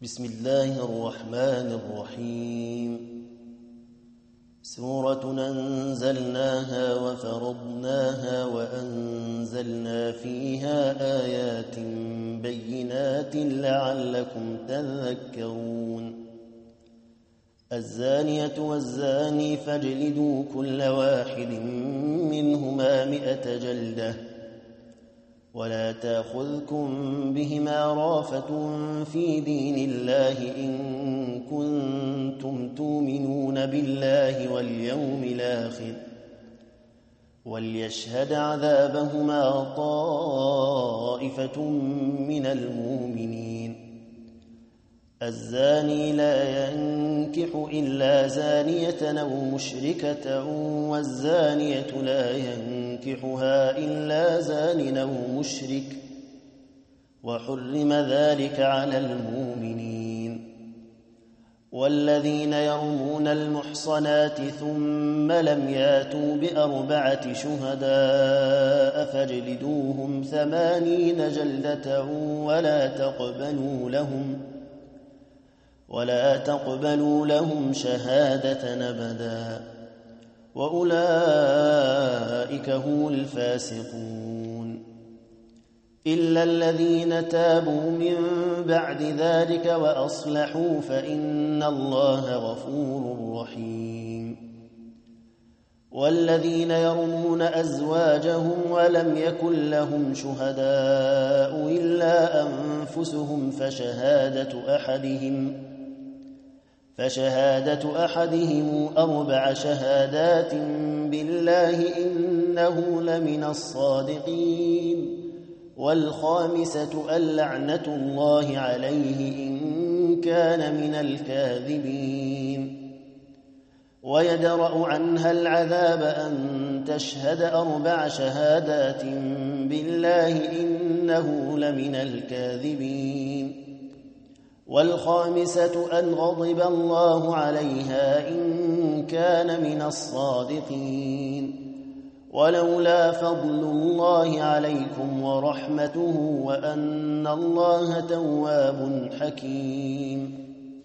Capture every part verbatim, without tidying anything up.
بسم الله الرحمن الرحيم. سورة أنزلناها وفرضناها وأنزلنا فيها آيات بينات لعلكم تذكرون. الزانية والزاني فاجلدوا كل واحد منهما مئة جلدة ولا تأخذكم بهما رافة في دين الله إن كنتم تؤمنون بالله واليوم الآخر وليشهد عذابهما طائفة من المؤمنين. الزاني لا ينكح إلا زانية أو مشركة والزانية لا ينكحها إلا زان أو مشرك وحرم ذلك على المؤمنين. والذين يرمون المحصنات ثم لم ياتوا بأربعة شهداء فاجلدوهم ثمانين جلدة ولا تقبلوا لهم ولا تقبلوا لهم شهادة أبدا وأولئك هم الفاسقون. إلا الذين تابوا من بعد ذلك وأصلحوا فإن الله غفور رحيم. والذين يرمون أزواجهم ولم يكن لهم شهداء إلا أنفسهم فشهادة أحدهم فشهادة أحدهم أربع شهادات بالله إنه لمن الصادقين. والخامسة اللعنة الله عليه إن كان من الكاذبين. ويدرأ عنها العذاب أن تشهد أربع شهادات بالله إنه لمن الكاذبين. والخامسة أن غضب الله عليها إن كان من الصادقين. ولولا فضل الله عليكم ورحمته وأن الله تواب حكيم.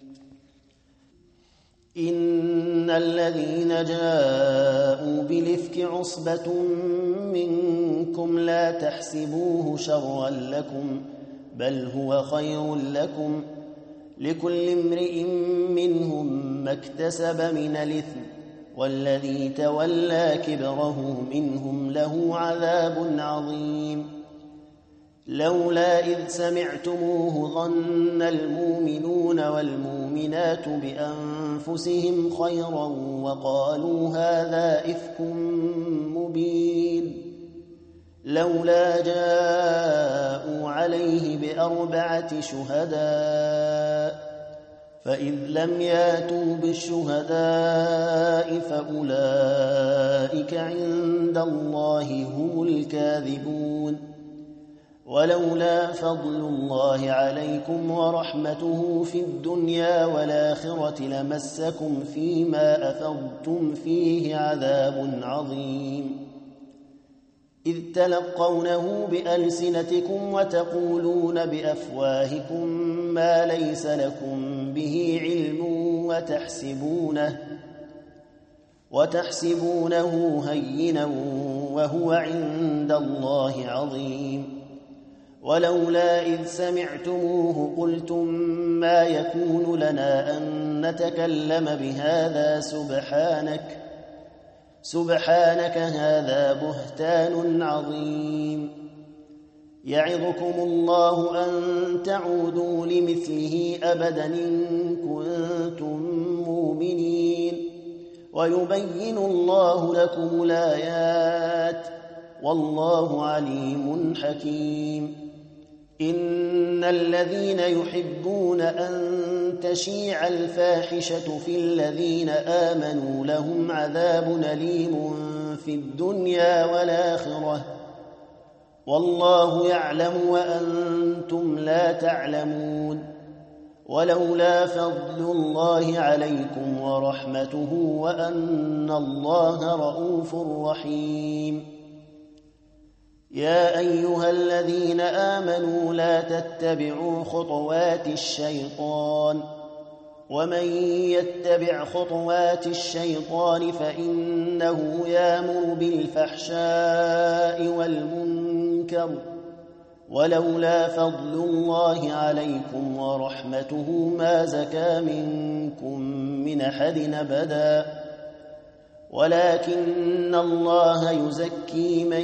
إن الذين جاءوا بالإفك عصبة منكم لا تحسبوه شرا لكم بل هو خير لكم لكل امرئ منهم ما اكتسب من الإثم والذي تولى كبره منهم له عذاب عظيم. لولا إذ سمعتموه ظن المؤمنون والمؤمنات بأنفسهم خيرا وقالوا هذا إفك مبين. لولا جاءوا عليه بأربعة شهداء فإذ لم ياتوا بالشهداء فأولئك عند الله هم الكاذبون. ولولا فضل الله عليكم ورحمته في الدنيا والآخرة لمسكم فيما أفضتم فيه عذاب عظيم. إذ تلقونه بألسنتكم وتقولون بأفواهكم ما ليس لكم به علم وتحسبونه, وتحسبونه هينا وهو عند الله عظيم. ولولا إذ سمعتموه قلتم ما يكون لنا أن نتكلم بهذا سبحانك سبحانك هذا بهتان عظيم. يعظكم الله أن تعودوا لمثله أبدا إن كنتم مؤمنين ويبين الله لكم الآيات والله عليم حكيم. إن الذين يحبون أن تشيع الفاحشة في الذين آمنوا لهم عذاب أليم في الدنيا والآخرة والله يعلم وأنتم لا تعلمون. ولولا فضل الله عليكم ورحمته وأن الله رؤوف رحيم. يا أيها الذين آمنوا لا تتبعوا خطوات الشيطان ومن يتبع خطوات الشيطان فإنه يأمر بالفحشاء والمنكر ولولا فضل الله عليكم ورحمته ما زكى منكم من أحد أبدا ولكن الله يزكي من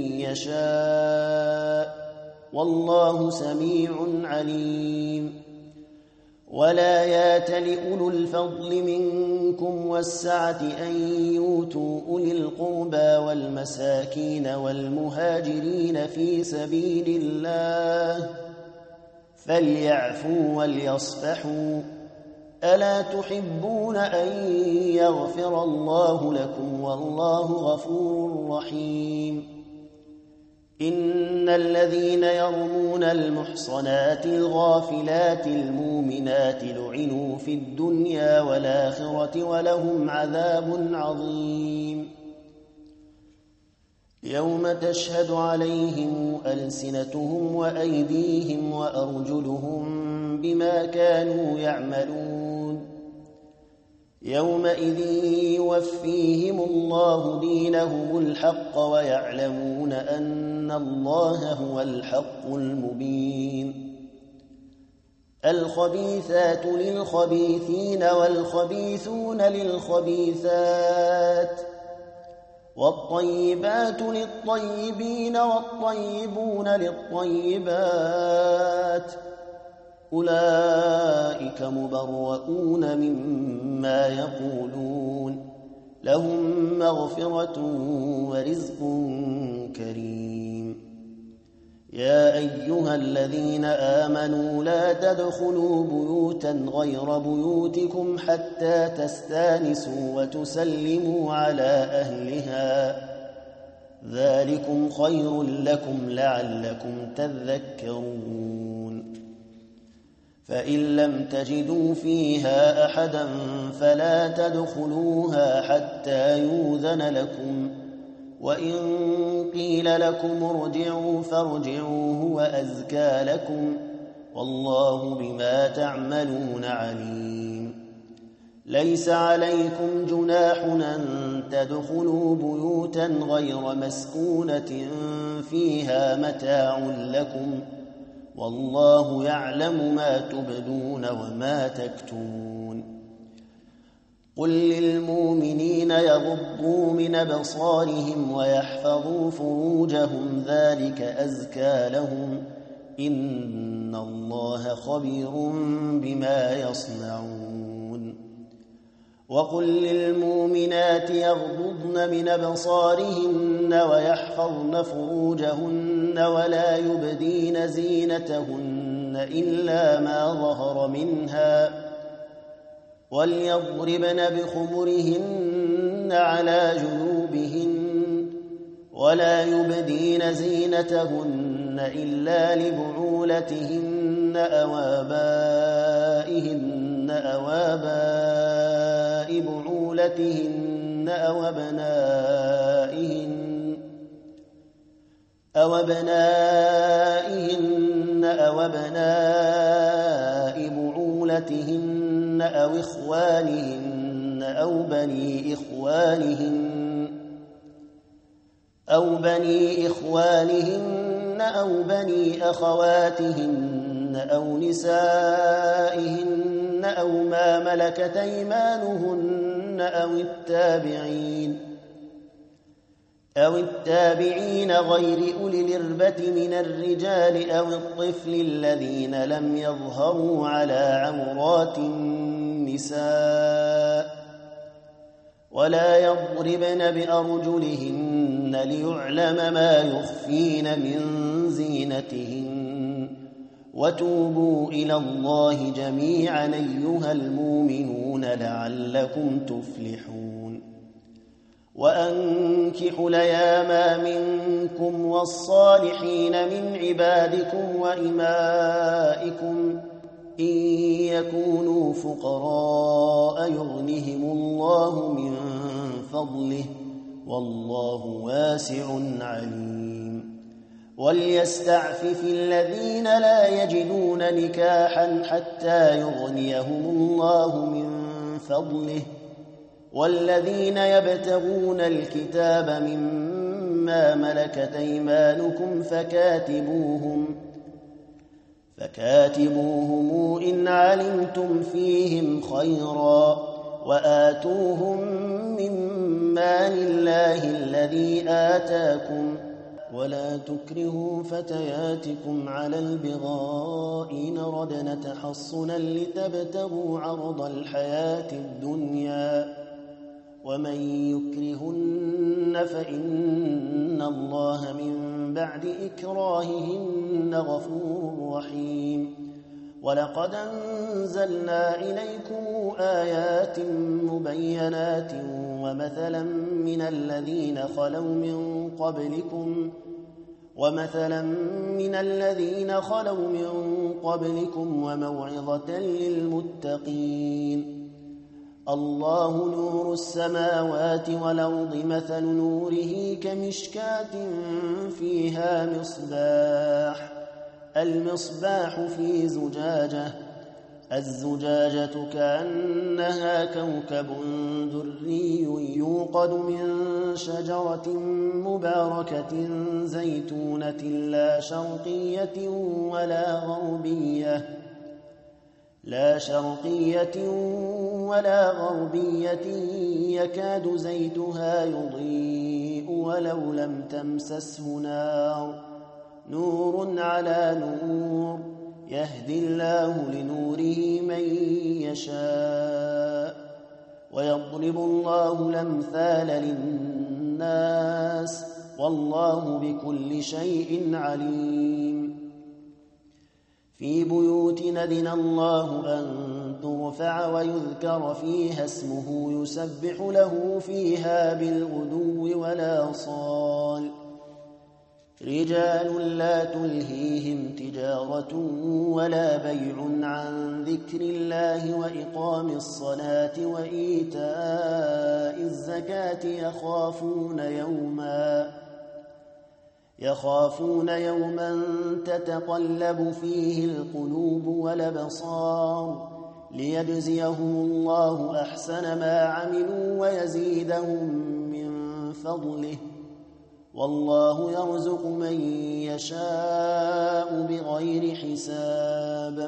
يشاء والله سميع عليم ولا يات لأولو الفضل منكم والسعة أن يؤتوا أولي القربى والمساكين والمهاجرين في سبيل الله فليعفوا وليصفحوا ألا تحبون أن يغفر الله لكم والله غفور رحيم إن الذين يرمون المحصنات الغافلات المؤمنات لعنوا في الدنيا والآخرة ولهم عذاب عظيم يوم تشهد عليهم ألسنتهم وأيديهم وأرجلهم بما كانوا يعملون يومئذ يوفيهم الله دينهم الحق ويعلمون أن الله هو الحق المبين الخبيثات للخبيثين والخبيثون للخبيثات والطيبات للطيبين والطيبون للطيبات أولئك مبرؤون مما يقولون لهم مغفرة ورزق كريم يا أيها الذين آمنوا لا تدخلوا بيوتا غير بيوتكم حتى تستانسوا وتسلموا على أهلها ذلكم خير لكم لعلكم تذكرون فإن لم تجدوا فيها أحدا فلا تدخلوها حتى يؤذن لكم وإن قيل لكم ارجعوا فارجعوا هو أزكى لكم والله بما تعملون عليم ليس عليكم جناح أن تدخلوا بيوتا غير مسكونة فيها متاع لكم والله يعلم ما تبدون وما تكتمون قل للمؤمنين يغضوا من أبصارهم ويحفظوا فروجهم ذلك أزكى لهم إن الله خبير بما يصنعون وقل للمؤمنات يغضضن من أبصارهن ويحفظن فروجهن ولا يبدين زينتهن إلا ما ظهر منها وليضربن بخمرهن على جنوبهن ولا يبدين زينتهن إلا لبعولتهن أو آبائهن أو آباء بعولتهن أو أبنائهن أو أبنائهن أو أبناء بعولتهن أو إخوانهن أو بني إخوانهن أو بني إخوانهن أو بني أخواتهن أو نسائهن أو ما ملكت أيمانهن أو التابعين أو التابعين غير أولي الإربة من الرجال أو الطفل الذين لم يظهروا على عورات النساء ولا يضربن بأرجلهن ليعلم ما يخفين من زينتهن وتوبوا إلى الله جميعا أيها المؤمنون لعلكم تفلحون وأنكحوا الأيام منكم والصالحين من عبادكم وإمائكم إن يكونوا فقراء يغنهم الله من فضله والله واسع عليم وليستعفف الذين لا يجدون نكاحا حتى يغنيهم الله من فضله والذين يبتغون الكتاب مما ملكت أيمانكم فكاتبوهم فكاتبوهم إن علمتم فيهم خيرا وآتوهم من مال الله الذي آتاكم ولا تكرهوا فتياتكم على البغاء إن ردن تحصنا لتبتغوا عرض الحياة الدنيا ومن يكرهن فإن الله من بعد إكراههن غفور رحيم ولقد أنزلنا إليكم آيات مبينات ومثلا من الذين خلوا من قبلكم ومثلا من الذين خلوا من قبلكم وموعظة للمتقين الله نور السماوات والأرض مثل نوره كمشكاة فيها مصباح المصباح في زجاجة الزجاجة كأنها كوكب دري يوقد من شجرة مباركة زيتونة لا شرقية ولا غربية لا شرقية ولا غربية يكاد زيتها يضيء ولو لم تمسسه نار نور على نور يهدي الله لنوره من يشاء ويضرب الله الأمثال للناس والله بكل شيء عليم في بيوت أذن الله أن ترفع ويذكر فيها اسمه يسبح له فيها بالغدو والآصال رجال لا تلهيهم تجارة ولا بيع عن ذكر الله وإقام الصلاة وإيتاء الزكاة يخافون يوما يخافون يوما تتقلب فيه القلوب والأبصار ليجزيهم الله أحسن ما عملوا ويزيدهم من فضله والله يرزق من يشاء بغير حساب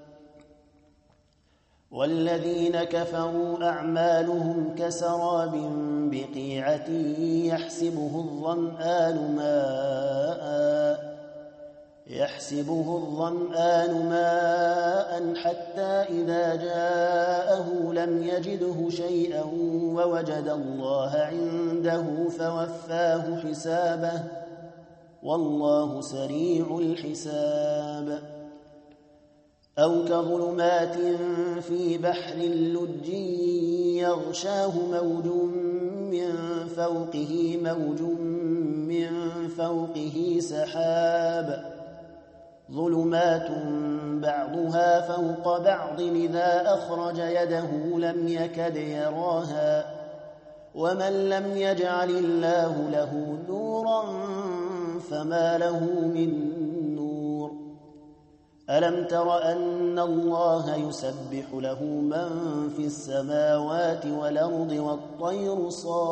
والذين كفروا أعمالهم كسراب بقيعة يحسبه الظمآن ماء يحسبه الظمآن ماء حتى إذا جاءه لم يجده شيئا ووجد الله عنده فوفاه حسابه والله سريع الحساب أو كظلمات في بحر لج يغشاه موج من فوقه موج من فوقه سحاب ظلمات بعضها فوق بعض إذا أخرج يده لم يكد يراها ومن لم يجعل الله له نورا فما له من نور ألم تر أن الله يسبح له من في السماوات والأرض والطير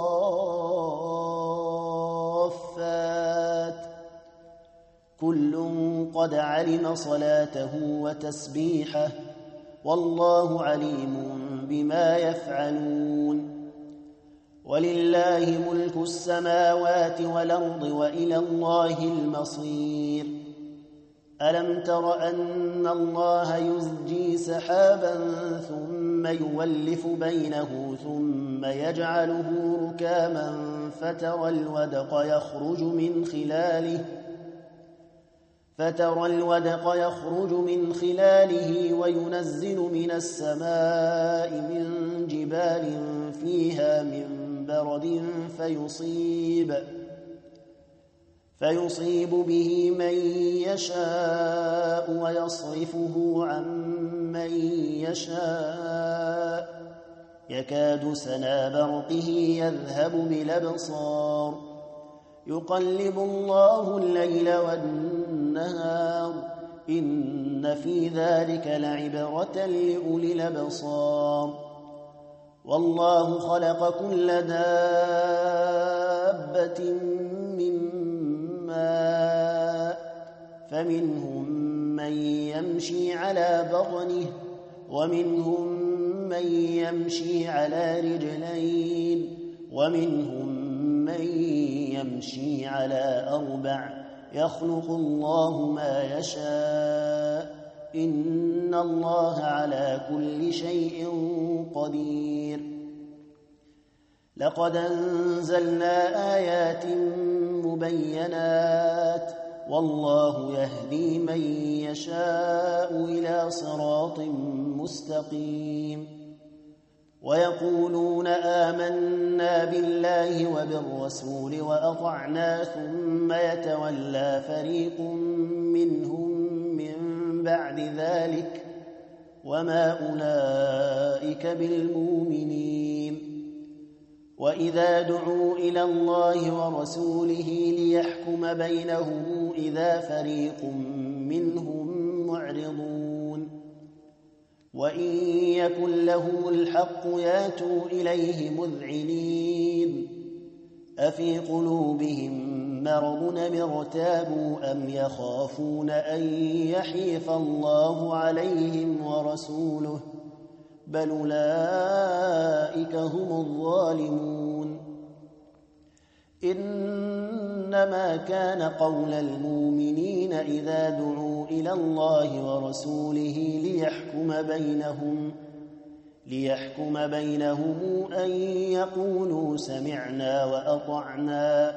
صافات كل قد علم صلاته وتسبيحه والله عليم بما يفعلون ولله ملك السماوات والأرض وإلى الله المصير ألم تر أن الله يزجي سحابا ثم يولف بينه ثم يجعله ركاما فترى الودق يخرج من خلاله فترى الودق يخرج من خلاله وينزل من السماء من جبال فيها من برد فيصيب فيصيب به من يشاء ويصرفه عن من يشاء يكاد سنا برقه يذهب بالأبصار يقلب الله الليل والنهار إن في ذلك لعبرة لأولي الأبصار والله خلق كل دابة من ماء فمنهم من يمشي على بطنه ومنهم من يمشي على رجلين ومنهم من يمشي على أربع يخلق الله ما يشاء إن الله على كل شيء قدير لقد أنزلنا آيات مبينات والله يهدي من يشاء إلى صراط مستقيم ويقولون آمنا بالله وبالرسول وأطعنا ثم يتولى فريق منهم من بعد ذلك وما أولئك بالمؤمنين وإذا دعوا إلى الله ورسوله ليحكم بينهم إذا فريق منهم معرضون وإن يكن لهم الحق ياتوا إليه مذعنين أفي قلوبهم مرض أم ارتابوا أم يخافون أن يحيف الله عليهم ورسوله بل أولئك هم الظالمون إنما كان قول المؤمنين إذا دعوا إلى الله ورسوله ليحكم بينهم ليحكم بينهم أن يقولوا سمعنا وأطعنا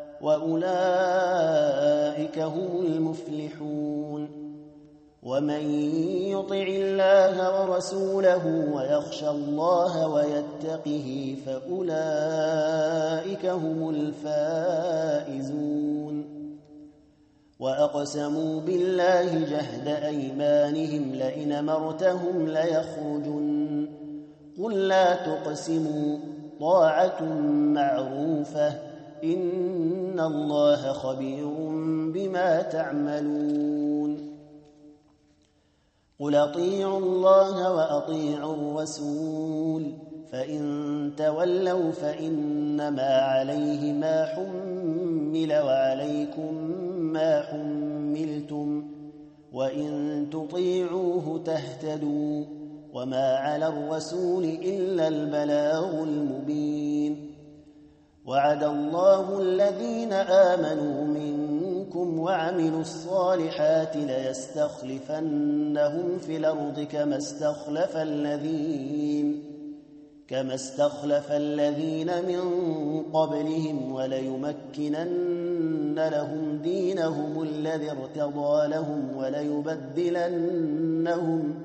وأولئك هم المفلحون ومن يطع الله ورسوله ويخشى الله ويتقه فأولئك هم الفائزون وأقسموا بالله جهد أيمانهم لئن أمرتهم ليخرجن قل لا تقسموا طاعة معروفة إن الله خبير بما تعملون قل أطيعوا الله وأطيعوا الرسول فإن تولوا فإنما عليه ما حمل وعليكم ما حملتم وإن تطيعوه تهتدوا وما على الرسول إلا البلاغ المبين وعد الله الذين آمنوا منكم وعملوا الصالحات ليستخلفنهم في الأرض كما استخلف الذين كما استخلف الذين من قبلهم وليمكنن لهم دينهم الذي ارتضى لهم وليبدلنهم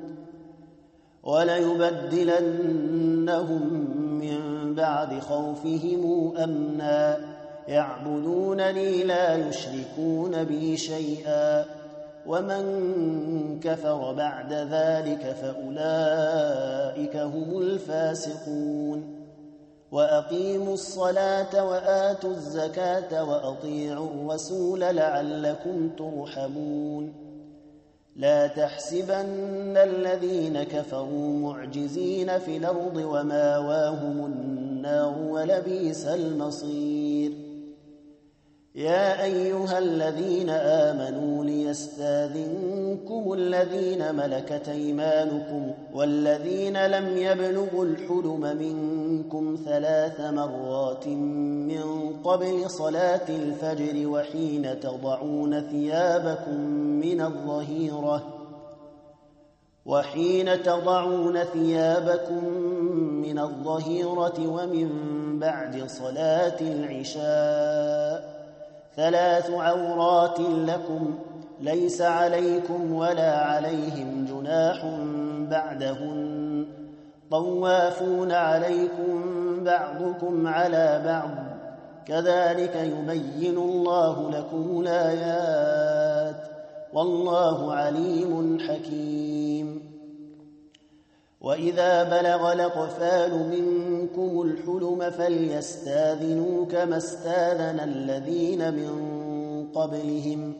وليبدلنهم من بعد خوفهم أمنا يعبدونني لا يشركون بي شيئا ومن كفر بعد ذلك فأولئك هم الفاسقون وأقيموا الصلاة وآتوا الزكاة وأطيعوا الرسول لعلكم ترحمون لا تحسبن الذين كفروا معجزين في الأرض وماواهم النار ولبئس المصير يا أيها الذين آمنوا ليستاذنكم الذين ملكت أيمانكم والذين لم يبلغوا الحلم منكم ثلاث مرات من قبل صلاة الفجر وحين تضعون ثيابكم من الظهيرة وحين تضعون ثيابكم من الظهيرة ومن بعد صلاة العشاء ثلاث عورات لكم ليس عليكم ولا عليهم جناح بعدهن طوافون عليكم بعضكم على بعض كذلك يبين الله لكم الآيات والله عليم حكيم وإذا بلغ الأطفال منكم الحلم فليستاذنوا كما استاذن الذين من قبلهم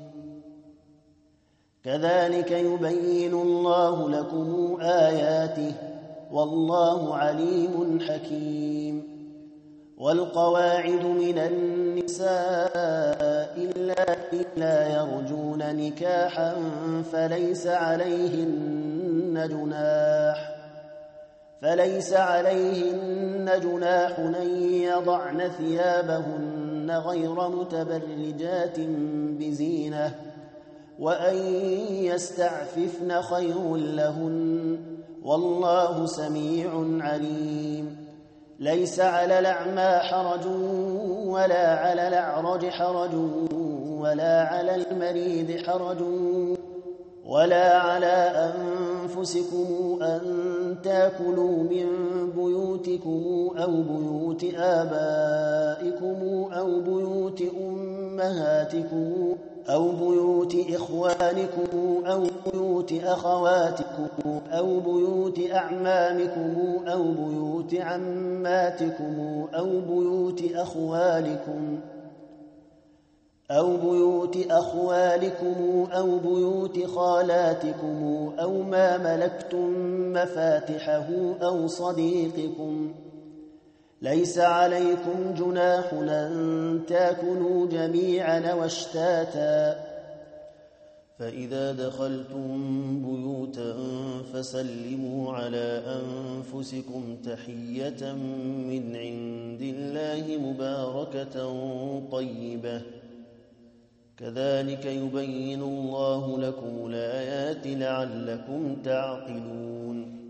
كذلك يبين الله لكم آياته والله عليم حكيم. والقواعد من النساء اللاتي لا يرجون نكاحا فليس عليهن جناح فليس عليهن جناح أن يضعن ثيابهن غير متبرجات بزينة وأن يستعففن خير لهن والله سميع عليم. ليس على الأعمى حرج ولا على الأعرج حرج ولا على المريض حرج ولا على أنفسكم أن تأكلوا من بيوتكم أو بيوت آبائكم أو بيوت أمهاتكم أو بيوت إخوانكم أو بيوت أخواتكم أو بيوت أعمامكم أو بيوت عماتكم أو بيوت أخوالكم أو بيوت أخوالكم أو بيوت خالاتكم أو ما ملكتم مفاتحه أو صديقكم. ليس عليكم جناح أن تأكلوا جميعا واشتاتا فإذا دخلتم بيوتا فسلموا على أنفسكم تحية من عند الله مباركة طيبة كذلك يبين الله لكم الآيات لعلكم تعقلون.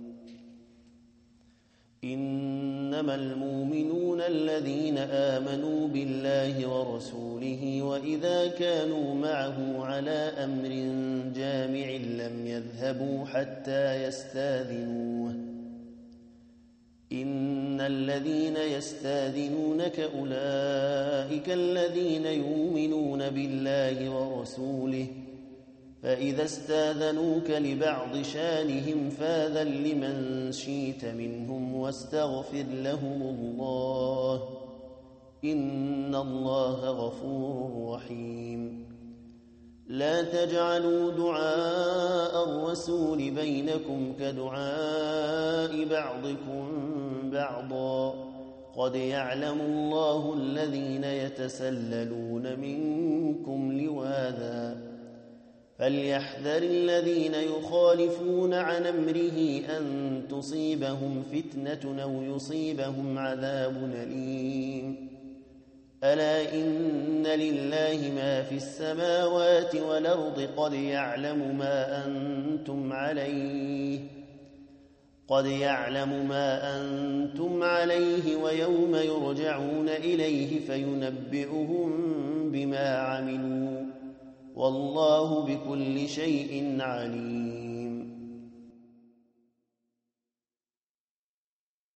إنما المؤمنون الذين آمنوا بالله ورسوله وإذا كانوا معه على أمر جامع لم يذهبوا حتى يستاذنوه إن الذين يستاذنونك أولئك الذين يؤمنون بالله ورسوله فإذا استاذنوك لبعض شانهم فاذن لمن شئت منهم واستغفر لهم الله إن الله غفور رحيم. لا تجعلوا دعاء الرسول بينكم كدعاء بعضكم بعضا قد يعلم الله الذين يتسللون منكم لواذا فليحذر الذين يخالفون عن أمره أن تصيبهم فتنة أو يصيبهم عذاب أليم. ألا إن لله ما في السماوات والأرض قد يعلم ما أنتم عليه قد يعلم ما أنتم عليه ويوم يرجعون إليه فينبئهم بما عملوا والله بكل شيء عليم.